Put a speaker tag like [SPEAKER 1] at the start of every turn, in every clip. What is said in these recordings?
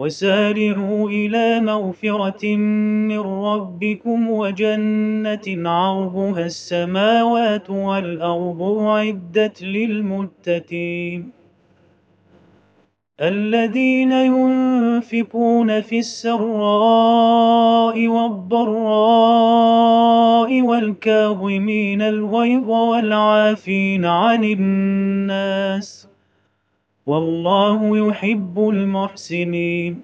[SPEAKER 1] وسارعوا إلى مغفرة من ربكم وجنة عرضها السماوات والأرض أعدت للمتقين الذين ينفقون في السراء والضراء والكاظمين الغيظ والعافين عن الناس والله يحب المحسنين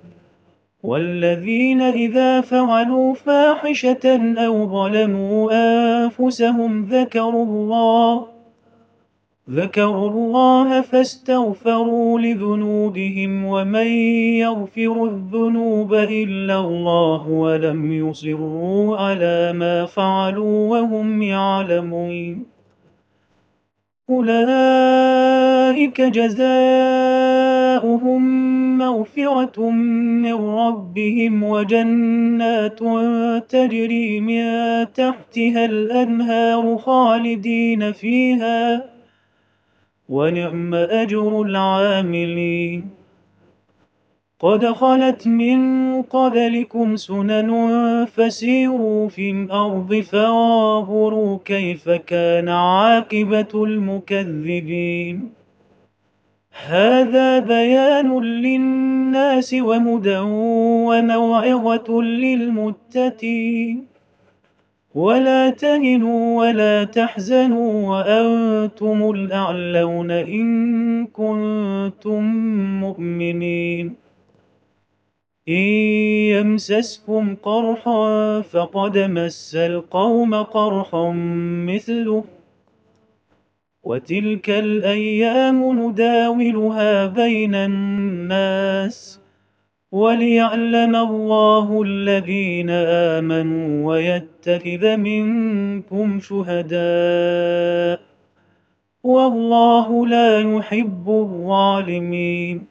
[SPEAKER 1] والذين إذا فعلوا فاحشة أو ظلموا أنفسهم ذكروا الله فاستغفروا لذنوبهم ومن يغفر الذنوب إلا الله ولم يصروا على ما فعلوا وهم يعلمون أولئك جزاؤهم مغفرة من ربهم وجنات تجري من تحتها الأنهار خالدين فيها ونعم أجر العاملين قد خلت من قبلكم سنن فسيروا في الأرض فانظروا كيف كان عاقبة المكذبين هذا بيان للناس وهدى وموعظة للمتقين ولا تهنوا ولا تحزنوا وأنتم الأعلون إن كنتم مؤمنين إن يمسسكم قرح فقد مس القوم قرح مثله وتلك الأيام نداولها بين الناس وليعلم الله الذين آمنوا ويتخذ منكم شهداء والله لا يحب الظالمين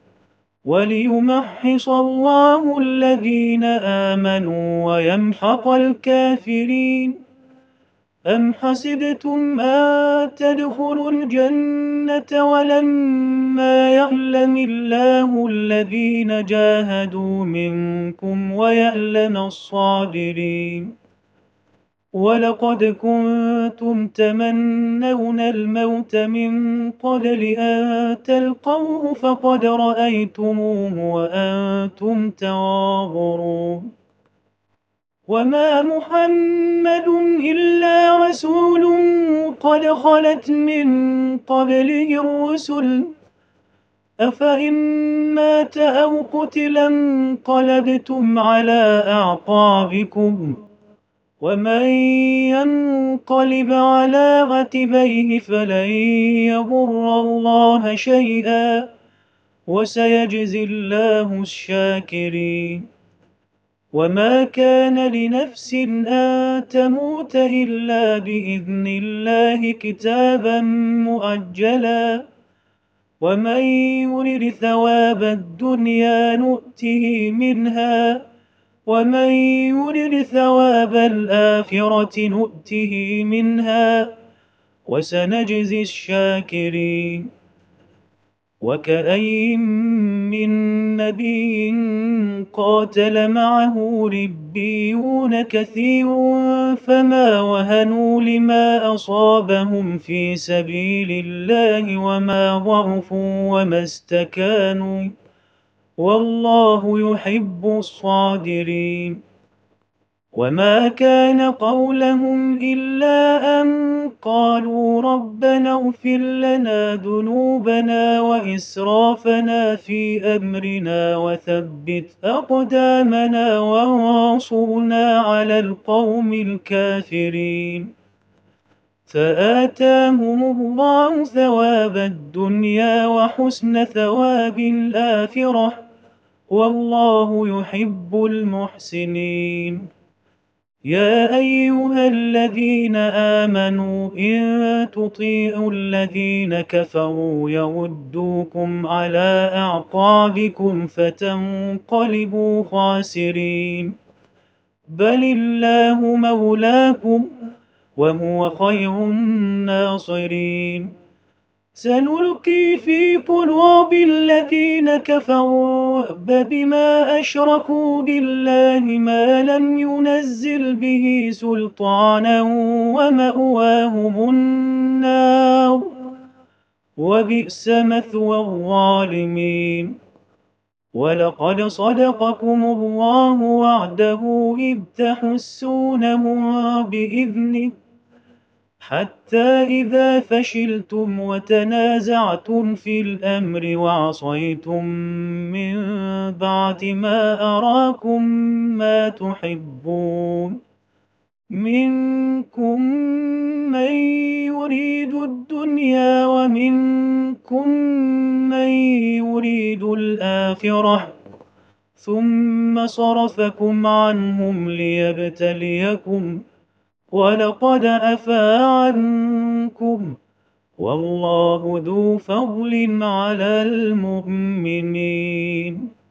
[SPEAKER 1] وليمحص الله الذين آمنوا ويمحق الكافرين أم حسبتم أن تدخلوا الجنة ولما يعلم الله الذين جاهدوا منكم ويعلم الصابرين ولقد كنتم تمنون الموت من قبل أن تلقوه فقد رأيتموه وأنتم تنظرون وما محمد إلا رسول قد خلت من قبله الرسل أفإن مات أو قتل انقلبتم على أعقابكم ومن ينقلب على عقبيه فلن يضر الله شيئا وسيجزي الله الشاكرين وما كان لنفس أن تموت إلا بإذن الله كتابا مؤجلا ومن يرد ثواب الدنيا نؤته منها ومن يرد ثواب الآخرة نؤته منها وسنجزي الشاكرين وكأين من نبي قاتل معه ربيون كثير فما وهنوا لما أصابهم في سبيل الله وما ضعفوا وما استكانوا والله يحب الصابرين وما كان قولهم إلا أن قالوا ربنا اغفر لنا ذنوبنا وإسرافنا في أمرنا وثبت أقدامنا وانصرنا على القوم الكافرين فآتاهم الله ثواب الدنيا وحسن ثواب الآخرة والله يحب المحسنين يا أيها الذين آمنوا إن تطيعوا الذين كفروا يردوكم على أعقابكم فتنقلبوا خاسرين بل الله مولاكم وهو خير الناصرين سنلقي في قلوب الذين كفروا الرعب بما أشركوا بالله ما لم ينزل به سلطانا ومأواهم النار وبئس مثوى الظالمين. ولقد صدقكم الله وعده إذ تحسونهم بإذنه حتى إذا فشلتم وتنازعتم في الأمر وعصيتم من بعد ما أراكم ما تحبون منكم من يريد الدنيا ومنكم من يريد الآخرة ثم صرفكم عنهم ليبتليكم ولقد عفا عنكم والله ذو فضل على المؤمنين.